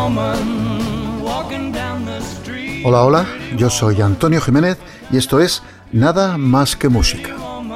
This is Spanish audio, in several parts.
Hola, hola, yo soy Antonio Jiménez y esto es Nada Más que Música.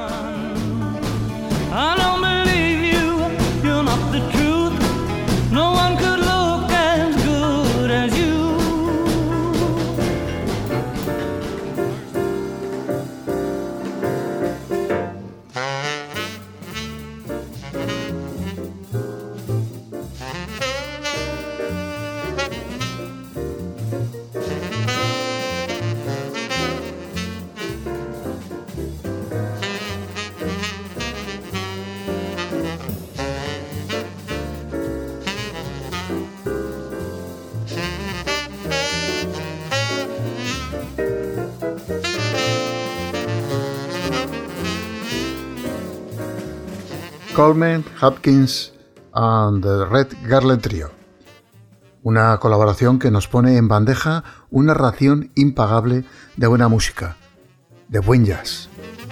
Coleman, Hopkins and the Red Garland Trio. Una colaboración que nos pone en bandeja una ración impagable de buena música, de buen jazz.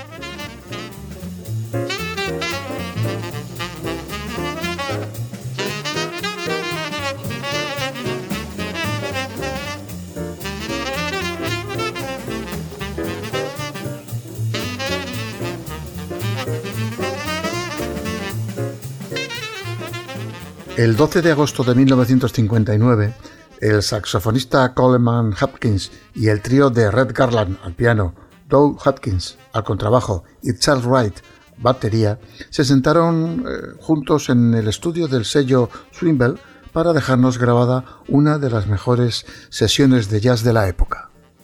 El 12 de agosto de 1959, el saxofonista Coleman Hopkins y el trío de Red Garland al piano, Doug Hopkins al contrabajo y Charles Wright batería, se sentaron juntos en el estudio del sello Swingle para dejarnos grabada una de las mejores sesiones de jazz de la época.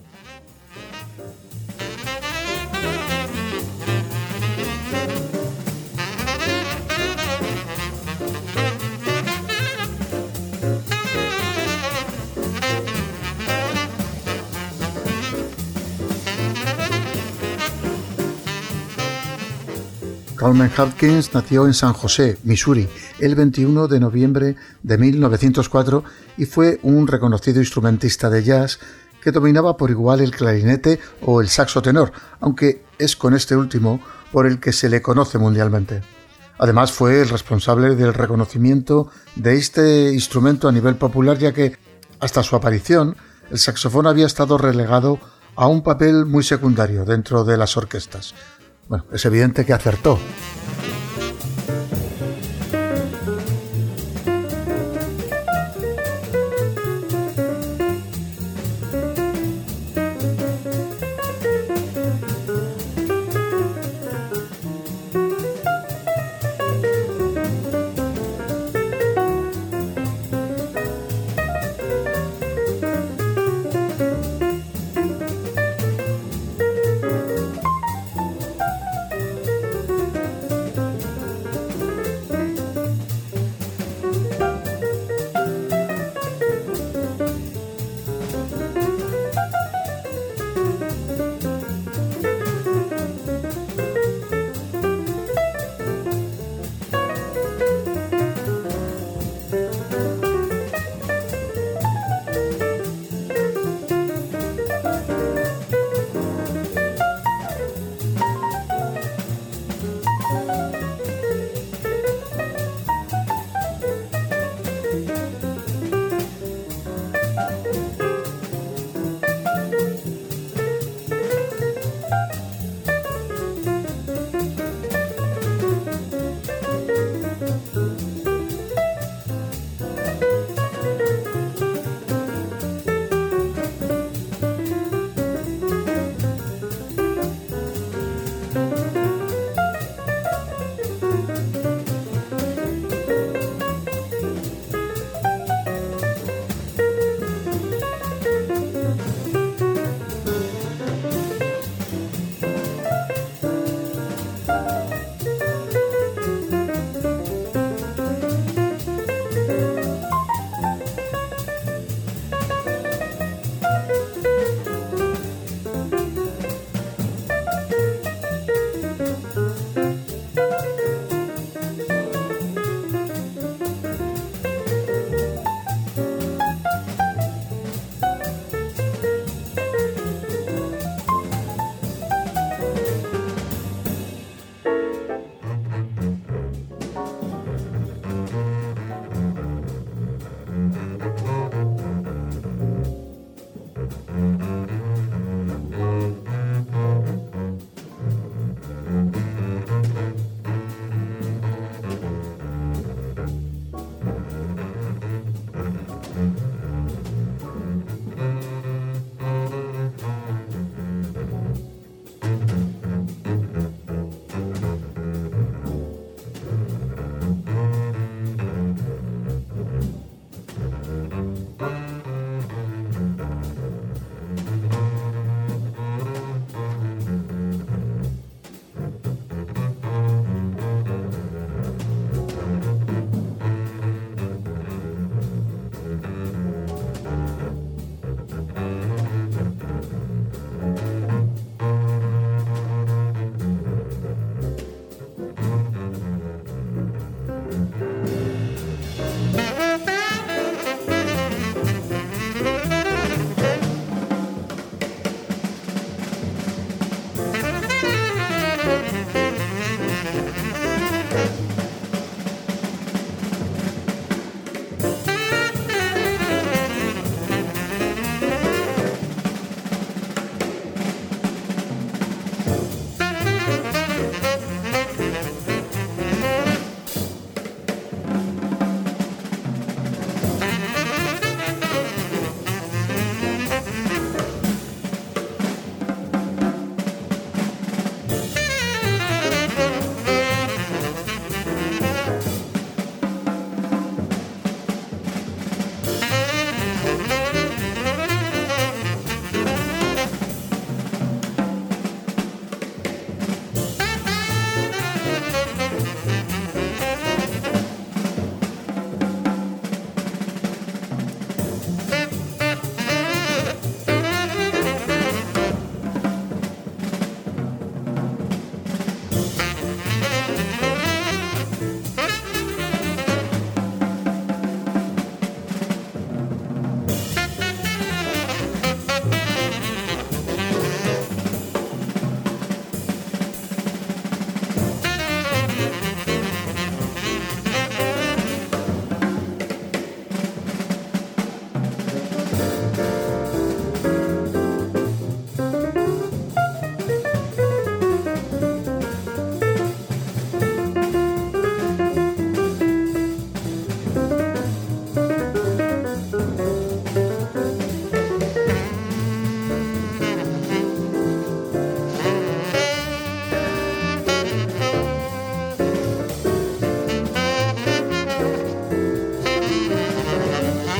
Coleman Hopkins nació en San José, Missouri, el 21 de noviembre de 1904 y fue un reconocido instrumentista de jazz que dominaba por igual el clarinete o el saxo tenor, aunque es con este último por el que se le conoce mundialmente. Además fue el responsable del reconocimiento de este instrumento a nivel popular, ya que hasta su aparición el saxofón había estado relegado a un papel muy secundario dentro de las orquestas. Bueno, es evidente que acertó.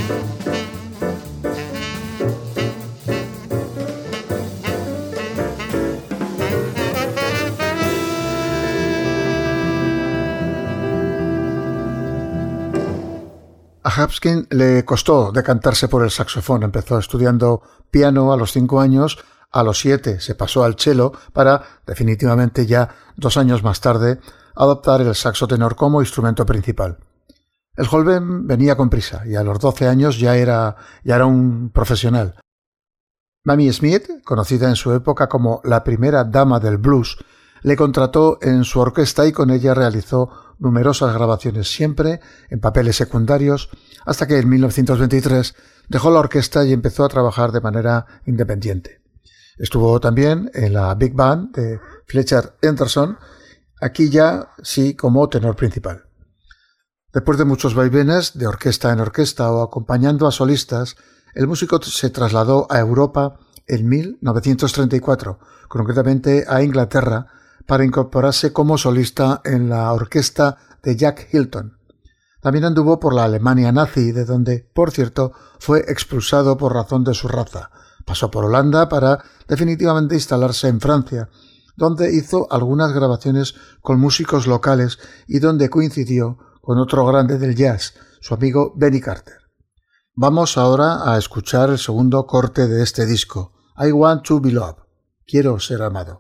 A Hapskin le costó decantarse por el saxofón. Empezó estudiando piano a los 5 años, a los 7 se pasó al cello para, definitivamente ya 2 años más tarde, adoptar el saxo tenor como instrumento principal. El joven venía con prisa y a los 12 años ya era un profesional. Mamie Smith, conocida en su época como la primera dama del blues, le contrató en su orquesta y con ella realizó numerosas grabaciones, siempre en papeles secundarios, hasta que en 1923 dejó la orquesta y empezó a trabajar de manera independiente. Estuvo también en la Big Band de Fletcher Henderson, aquí ya sí como tenor principal. Después de muchos vaivenes de orquesta en orquesta o acompañando a solistas, el músico se trasladó a Europa en 1934, concretamente a Inglaterra, para incorporarse como solista en la orquesta de Jack Hilton. También anduvo por la Alemania nazi, de donde, por cierto, fue expulsado por razón de su raza. Pasó por Holanda para definitivamente instalarse en Francia, donde hizo algunas grabaciones con músicos locales y donde coincidió con otro grande del jazz, su amigo Benny Carter. Vamos ahora a escuchar el segundo corte de este disco, I Want to Be Loved, Quiero ser amado.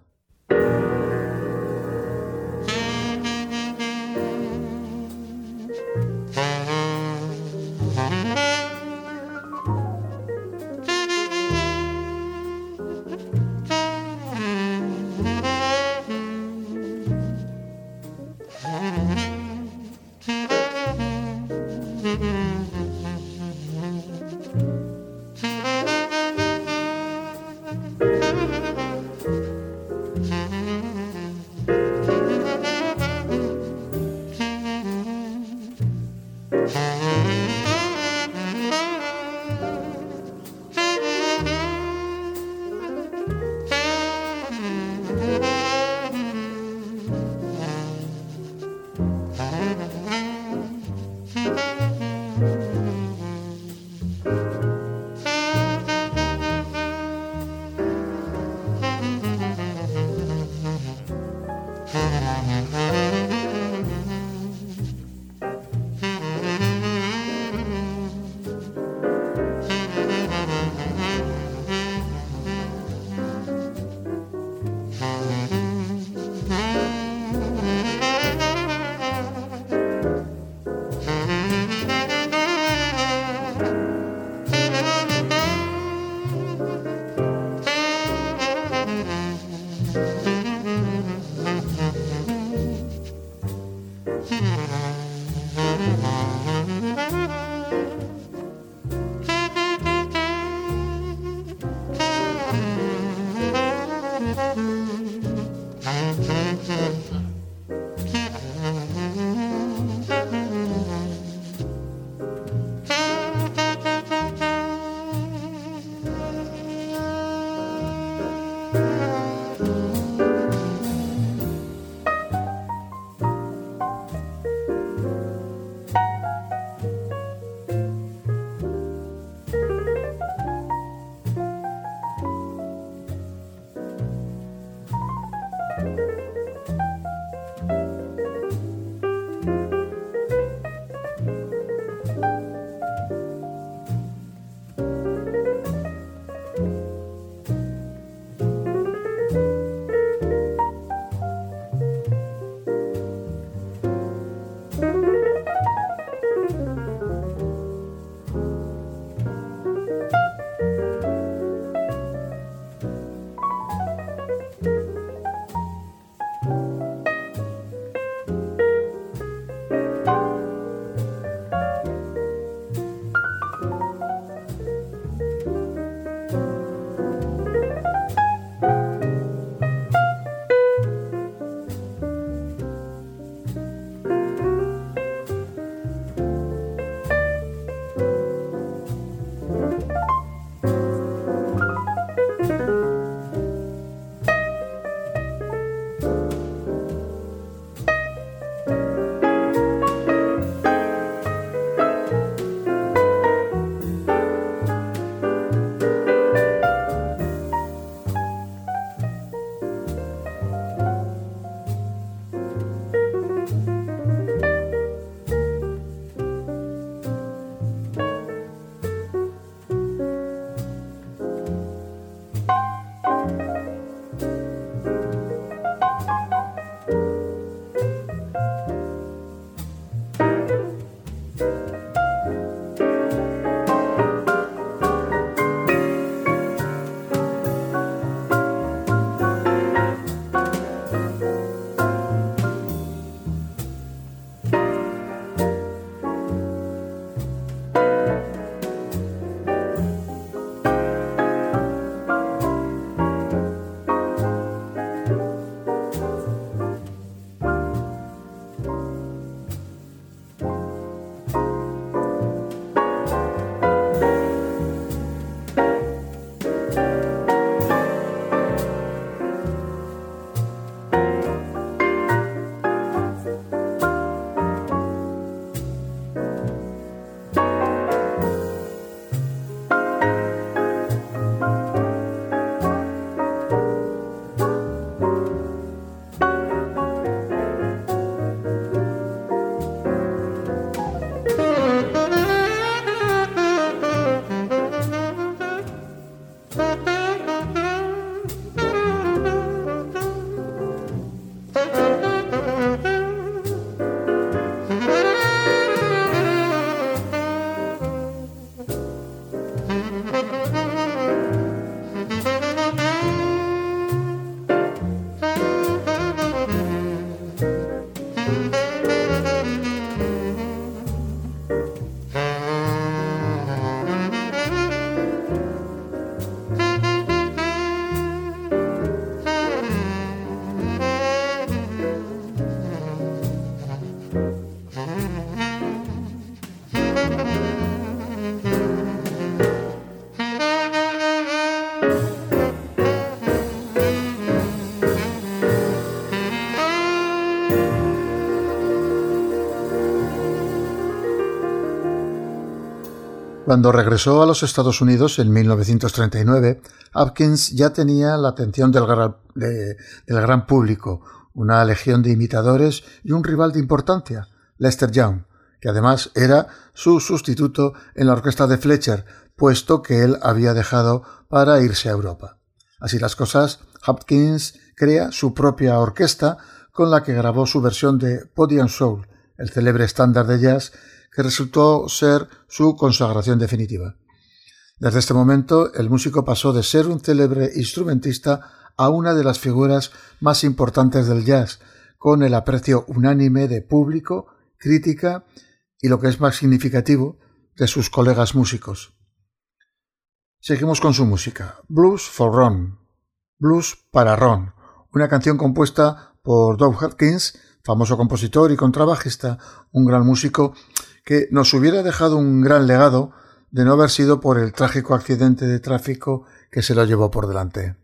Cuando regresó a los Estados Unidos en 1939, Hopkins ya tenía la atención del gran público, una legión de imitadores y un rival de importancia, Lester Young, que además era su sustituto en la orquesta de Fletcher, puesto que él había dejado para irse a Europa. Así las cosas, Hopkins crea su propia orquesta con la que grabó su versión de Body and Soul, el célebre estándar de jazz que resultó ser su consagración definitiva. Desde este momento, el músico pasó de ser un célebre instrumentista a una de las figuras más importantes del jazz, con el aprecio unánime de público, crítica y, lo que es más significativo, de sus colegas músicos. Seguimos con su música. Blues for Ron. Blues para Ron. Una canción compuesta por Doug Hopkins, famoso compositor y contrabajista, un gran músico que nos hubiera dejado un gran legado de no haber sido por el trágico accidente de tráfico que se lo llevó por delante.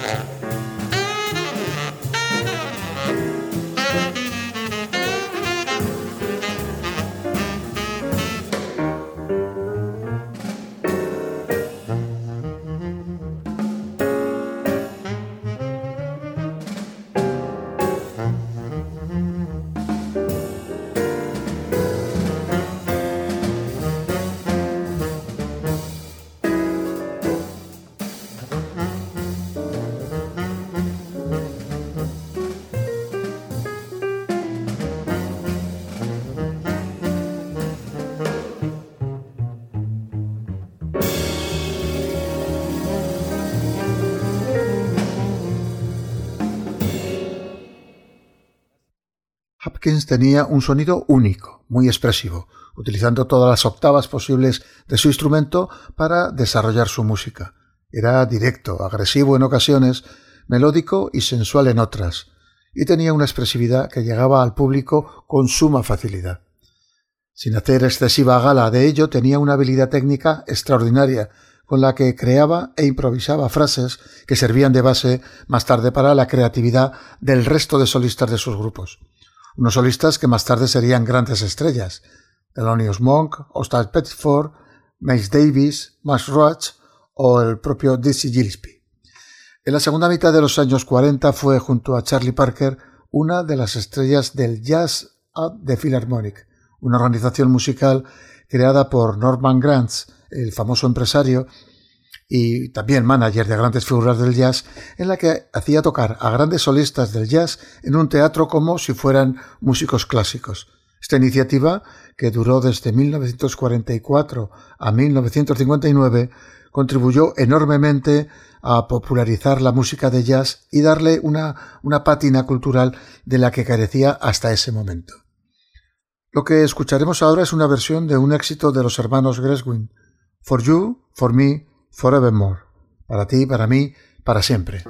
Hopkins tenía un sonido único, muy expresivo, utilizando todas las octavas posibles de su instrumento para desarrollar su música. Era directo, agresivo en ocasiones, melódico y sensual en otras, y tenía una expresividad que llegaba al público con suma facilidad. Sin hacer excesiva gala de ello, tenía una habilidad técnica extraordinaria, con la que creaba e improvisaba frases que servían de base más tarde para la creatividad del resto de solistas de sus grupos. Unos solistas que más tarde serían grandes estrellas: Thelonious Monk, Oscar Pettiford, Miles Davis, Max Roach o el propio Dizzy Gillespie. En la segunda mitad de los años 40 fue, junto a Charlie Parker, una de las estrellas del Jazz at the Philharmonic, una organización musical creada por Norman Granz, el famoso empresario y también manager de grandes figuras del jazz, en la que hacía tocar a grandes solistas del jazz en un teatro como si fueran músicos clásicos. Esta iniciativa, que duró desde 1944 a 1959, contribuyó enormemente a popularizar la música de jazz y darle una pátina cultural de la que carecía hasta ese momento. Lo que escucharemos ahora es una versión de un éxito de los hermanos Gershwin, For You, For Me, Forevermore. Para ti, para mí, para siempre.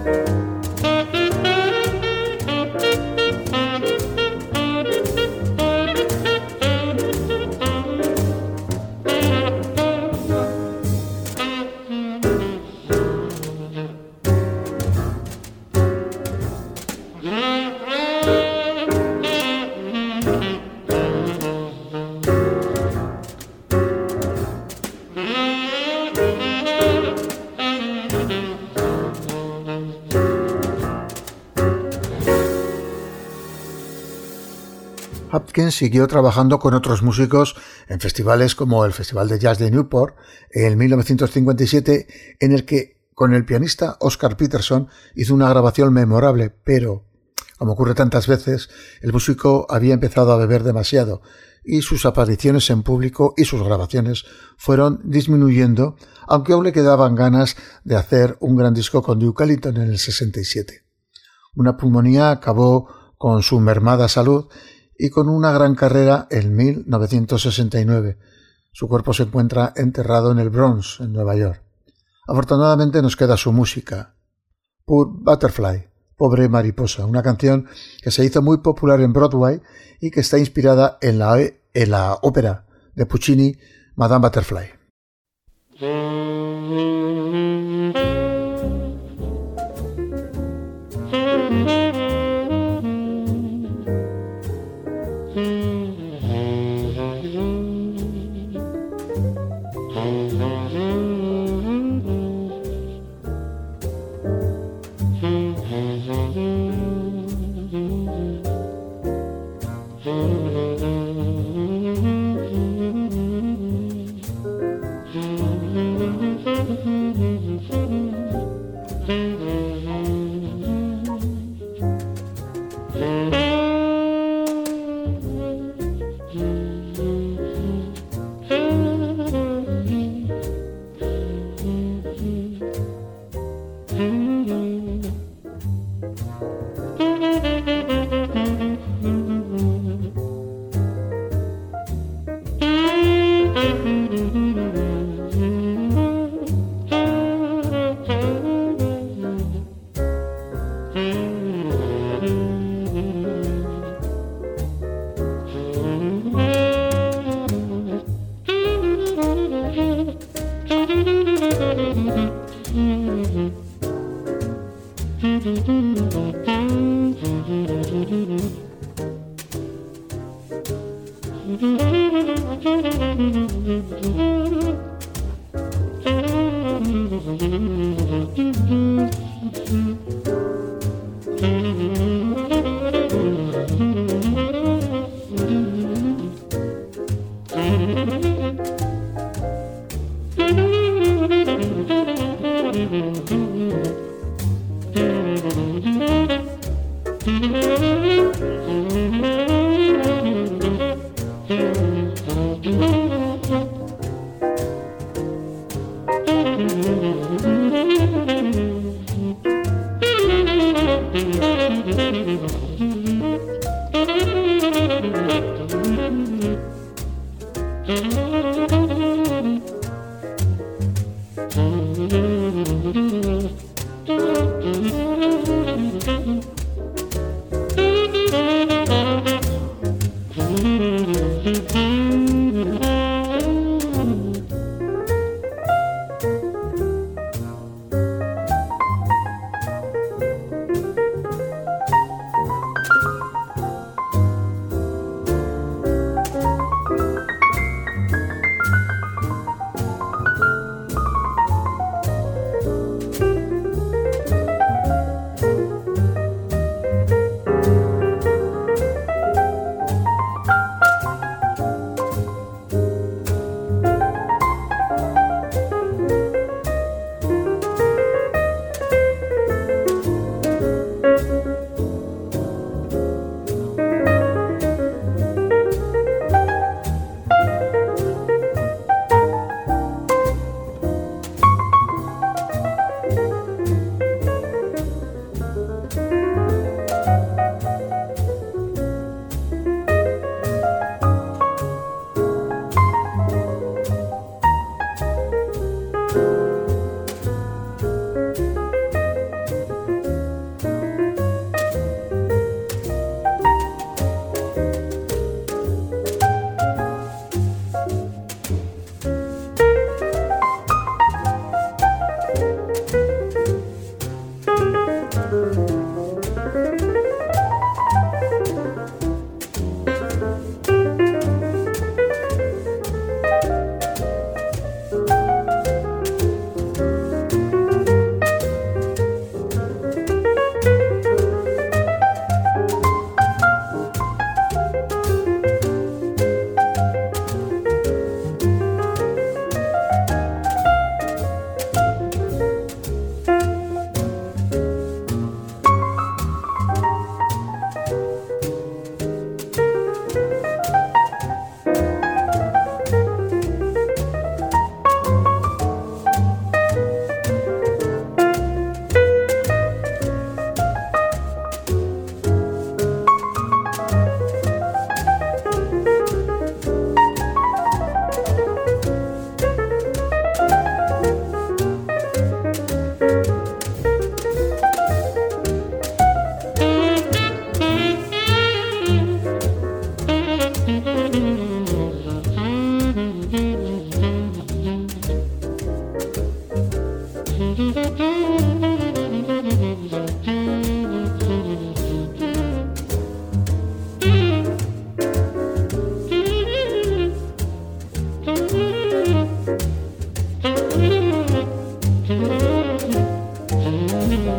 Hopkins siguió trabajando con otros músicos en festivales como el Festival de Jazz de Newport en 1957, en el que con el pianista Oscar Peterson hizo una grabación memorable, pero, como ocurre tantas veces, el músico había empezado a beber demasiado y sus apariciones en público y sus grabaciones fueron disminuyendo, aunque aún le quedaban ganas de hacer un gran disco con Duke Ellington en el 67. Una pulmonía acabó con su mermada salud y con una gran carrera en 1969. Su cuerpo se encuentra enterrado en el Bronx, en Nueva York. Afortunadamente nos queda su música. Poor Butterfly, Pobre Mariposa, una canción que se hizo muy popular en Broadway y que está inspirada en la ópera de Puccini, Madame Butterfly.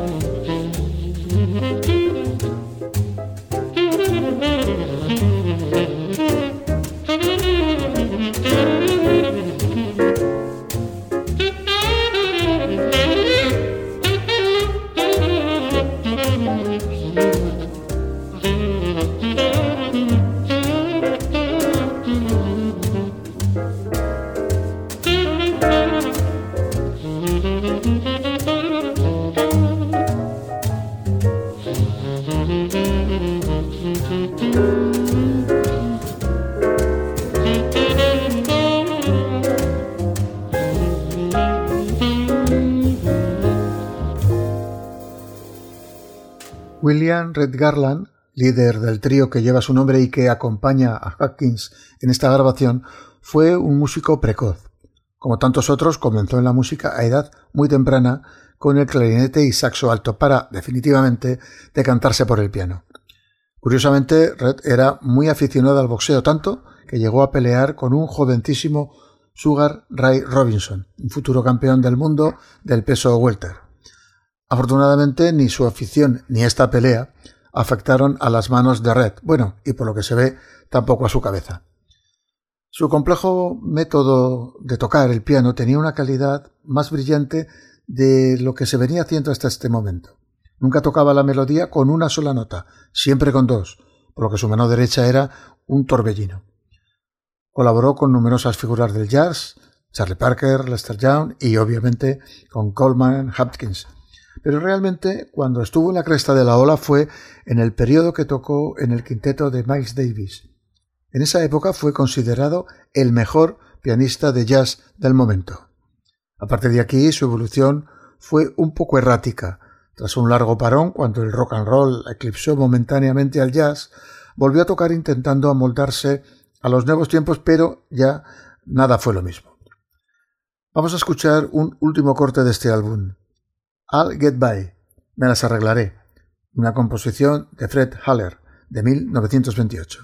William Red Garland, líder del trío que lleva su nombre y que acompaña a Hawkins en esta grabación, fue un músico precoz. Como tantos otros, comenzó en la música a edad muy temprana con el clarinete y saxo alto para, definitivamente, decantarse por el piano. Curiosamente, Red era muy aficionado al boxeo, tanto que llegó a pelear con un jovencísimo Sugar Ray Robinson, un futuro campeón del mundo del peso welter. Afortunadamente, ni su afición ni esta pelea afectaron a las manos de Red, bueno, y por lo que se ve, tampoco a su cabeza. Su complejo método de tocar el piano tenía una calidad más brillante de lo que se venía haciendo hasta este momento. Nunca tocaba la melodía con una sola nota, siempre con dos, por lo que su mano derecha era un torbellino. Colaboró con numerosas figuras del jazz, Charlie Parker, Lester Young y, obviamente, con Coleman Hawkins. Pero realmente, cuando estuvo en la cresta de la ola fue en el periodo que tocó en el quinteto de Miles Davis. En esa época fue considerado el mejor pianista de jazz del momento. A partir de aquí, su evolución fue un poco errática. Tras un largo parón, cuando el rock and roll eclipsó momentáneamente al jazz, volvió a tocar intentando amoldarse a los nuevos tiempos, pero ya nada fue lo mismo. Vamos a escuchar un último corte de este álbum. I'll Get By, me las arreglaré, una composición de Fred Haller, de 1928.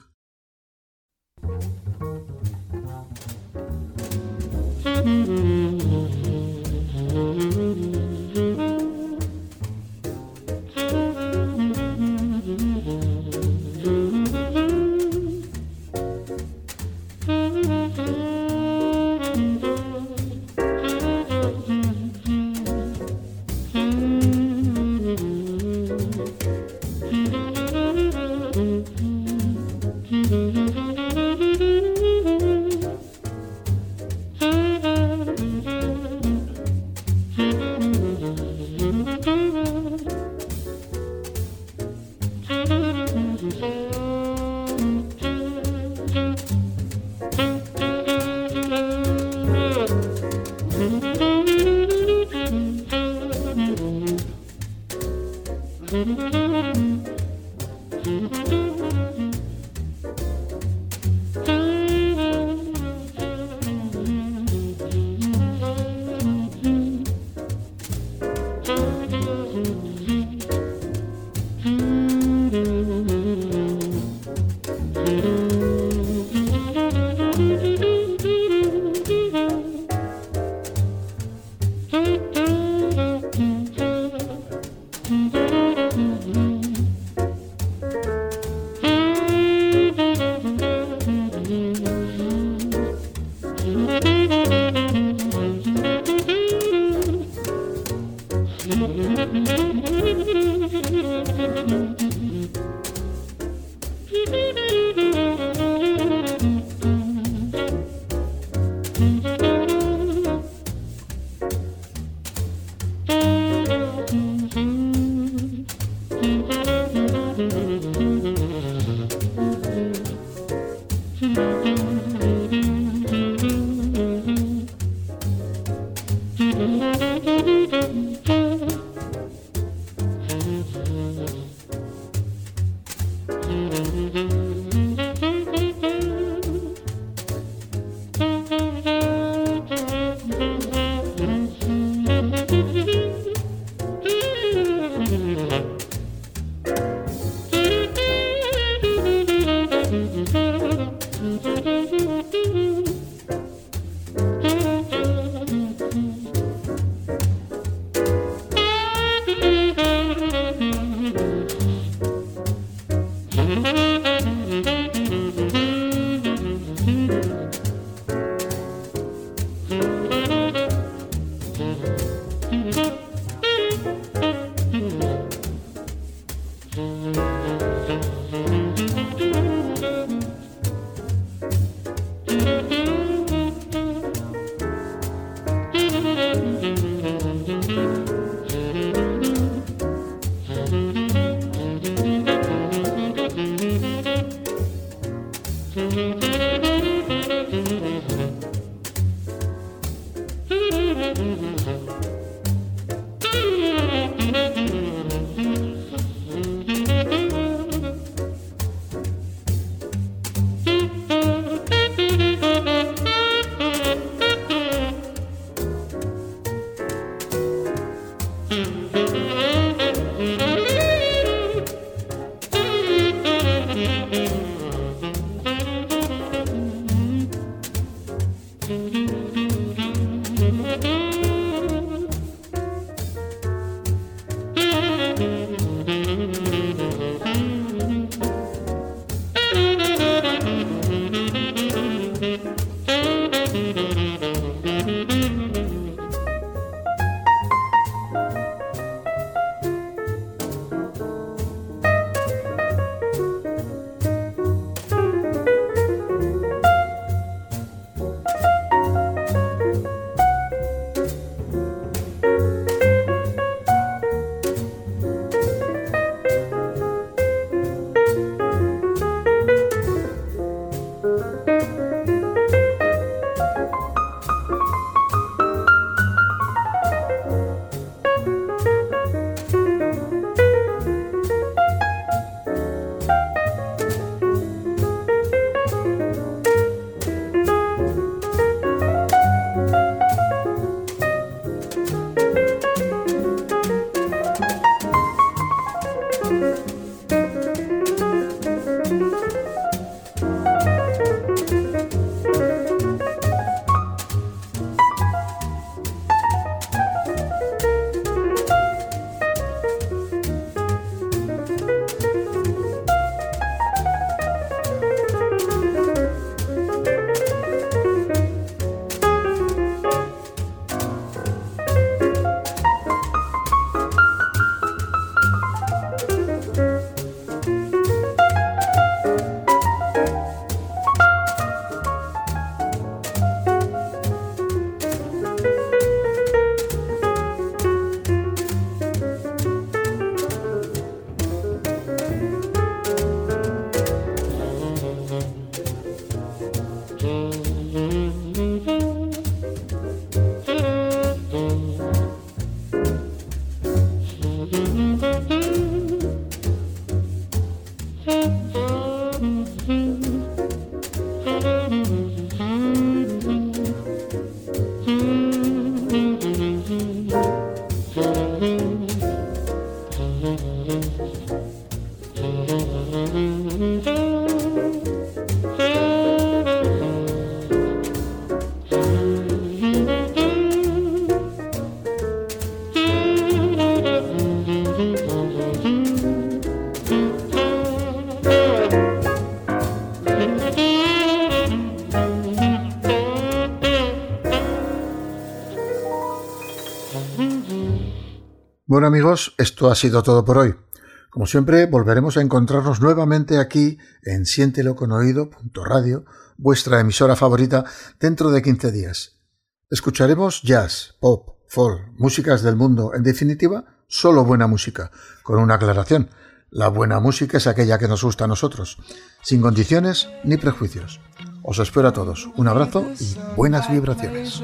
Bueno amigos, esto ha sido todo por hoy. Como siempre, volveremos a encontrarnos nuevamente aquí en sienteloconoido.radio, vuestra emisora favorita, dentro de 15 días. Escucharemos jazz, pop, folk, músicas del mundo, en definitiva, solo buena música, con una aclaración. La buena música es aquella que nos gusta a nosotros, sin condiciones ni prejuicios. Os espero a todos. Un abrazo y buenas vibraciones.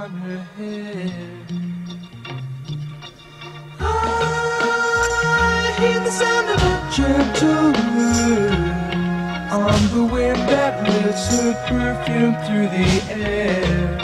Hear the sound of a gentle wind on the wind that lifts her perfume through the air.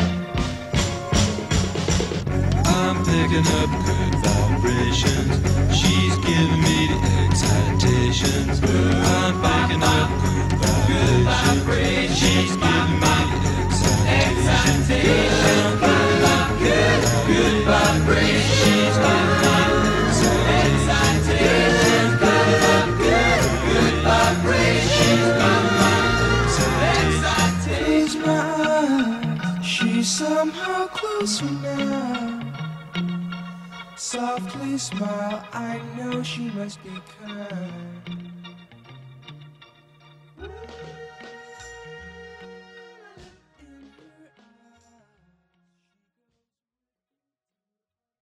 I'm picking up good vibrations. She's giving me the excitations. I'm picking up good vibrations. She's giving me the excitations. Good vibrations. She's giving me she's somehow closer now. Softly smile, I know she must be kind.